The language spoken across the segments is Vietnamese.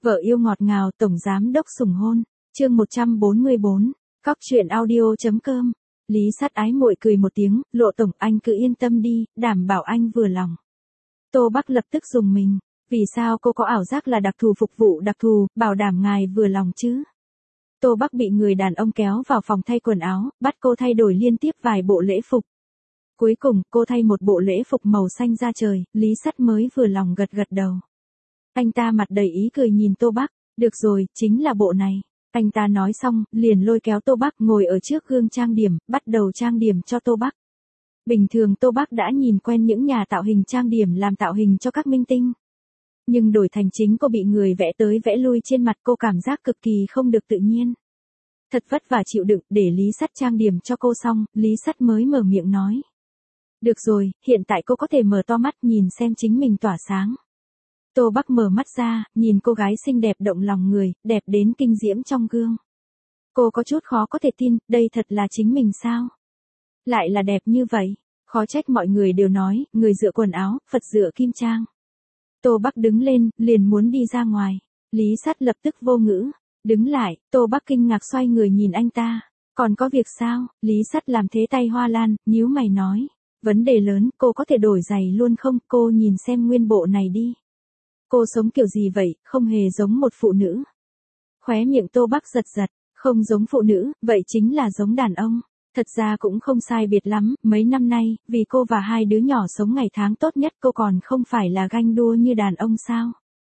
Vợ yêu ngọt ngào tổng giám đốc sủng hôn, chương 144, Cóc truyện audio.com. Lý Sắt ái muội cười một tiếng, Lộ tổng anh cứ yên tâm đi, đảm bảo anh vừa lòng. Tô Bắc lập tức dùng mình, vì sao cô có ảo giác là đặc thù phục vụ đặc thù, bảo đảm ngài vừa lòng chứ? Tô Bắc bị người đàn ông kéo vào phòng thay quần áo, bắt cô thay đổi liên tiếp vài bộ lễ phục. Cuối cùng, cô thay một bộ lễ phục màu xanh da trời, Lý Sắt mới vừa lòng gật gật đầu. Anh ta mặt đầy ý cười nhìn Tô Bắc, được rồi, chính là bộ này. Anh ta nói xong, liền lôi kéo Tô Bắc ngồi ở trước gương trang điểm, bắt đầu trang điểm cho Tô Bắc. Bình thường Tô Bắc đã nhìn quen những nhà tạo hình trang điểm làm tạo hình cho các minh tinh. Nhưng đổi thành chính cô bị người vẽ tới vẽ lui trên mặt, cô cảm giác cực kỳ không được tự nhiên. Thật vất vả chịu đựng để Lý Sắt trang điểm cho cô xong, Lý Sắt mới mở miệng nói. Được rồi, hiện tại cô có thể mở to mắt nhìn xem chính mình tỏa sáng. Tô Bắc mở mắt ra, nhìn cô gái xinh đẹp động lòng người, đẹp đến kinh diễm trong gương. Cô có chút khó có thể tin, đây thật là chính mình sao? Lại là đẹp như vậy, khó trách mọi người đều nói, người dựa quần áo, Phật dựa kim trang. Tô Bắc đứng lên, liền muốn đi ra ngoài. Lý Sắt lập tức vô ngữ. Đứng lại, Tô Bắc kinh ngạc xoay người nhìn anh ta. Còn có việc sao? Lý Sắt làm thế tay hoa lan, nhíu mày nói. Vấn đề lớn, cô có thể đổi giày luôn không? Cô nhìn xem nguyên bộ này đi. Cô sống kiểu gì vậy, không hề giống một phụ nữ. Khóe miệng Tô Bắc giật giật, không giống phụ nữ, vậy chính là giống đàn ông. Thật ra cũng không sai biệt lắm, mấy năm nay, vì cô và hai đứa nhỏ sống ngày tháng tốt nhất cô còn không phải là ganh đua như đàn ông sao.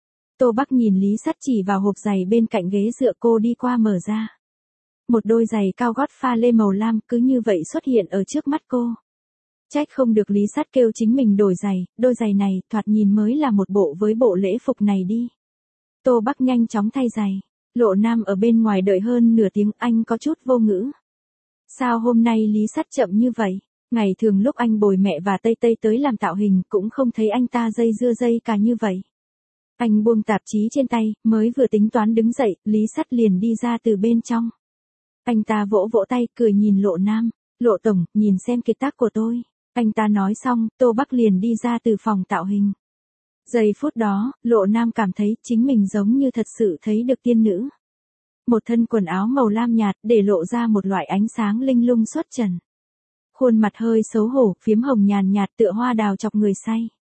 Tô Bắc nhìn Lý Sắt chỉ vào hộp giày bên cạnh ghế dựa cô đi qua mở ra. Một đôi giày cao gót pha lê màu lam cứ như vậy xuất hiện ở trước mắt cô. Trách không được Lý Sắt kêu chính mình đổi giày, đôi giày này thoạt nhìn mới là một bộ với bộ lễ phục này đi. Tô Bắc nhanh chóng thay giày. Lộ Nam ở bên ngoài đợi hơn nửa tiếng, anh có chút vô ngữ. Sao hôm nay Lý Sắt chậm như vậy? Ngày thường lúc anh bồi mẹ và Tây Tây tới làm tạo hình cũng không thấy anh ta dây dưa dây cả như vậy. Anh buông tạp chí trên tay, mới vừa tính toán đứng dậy, Lý Sắt liền đi ra từ bên trong. Anh ta vỗ vỗ tay, cười nhìn Lộ Nam. Lộ tổng, nhìn xem kiệt tác của tôi. Anh ta nói xong, Tô Bắc liền đi ra từ phòng tạo hình. Giây phút đó, Lộ Nam cảm thấy chính mình giống như thật sự thấy được tiên nữ. Một thân quần áo màu lam nhạt để lộ ra một loại ánh sáng linh lung xuất trần. Khuôn mặt hơi xấu hổ, phiếm hồng nhàn nhạt tựa hoa đào chọc người say.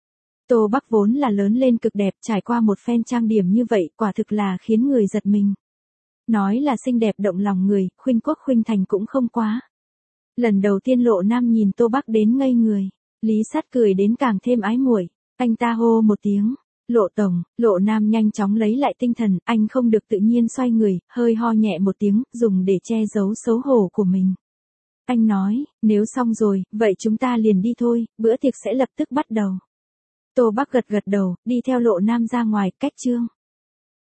Tô Bắc vốn là lớn lên cực đẹp, trải qua một phen trang điểm như vậy quả thực là khiến người giật mình. Nói là xinh đẹp động lòng người, khuynh quốc khuynh thành cũng không quá. Lần đầu tiên Lộ Nam nhìn Tô Bắc đến ngây người, Lý Sắt cười đến càng thêm ái muội. Anh ta hô một tiếng, Lộ tổng, Lộ Nam nhanh chóng lấy lại tinh thần, anh không được tự nhiên xoay người, hơi ho nhẹ một tiếng, dùng để che giấu xấu hổ của mình. Anh nói, nếu xong rồi, vậy chúng ta liền đi thôi, bữa tiệc sẽ lập tức bắt đầu. Tô Bắc gật gật đầu, đi theo Lộ Nam ra ngoài, cách trương.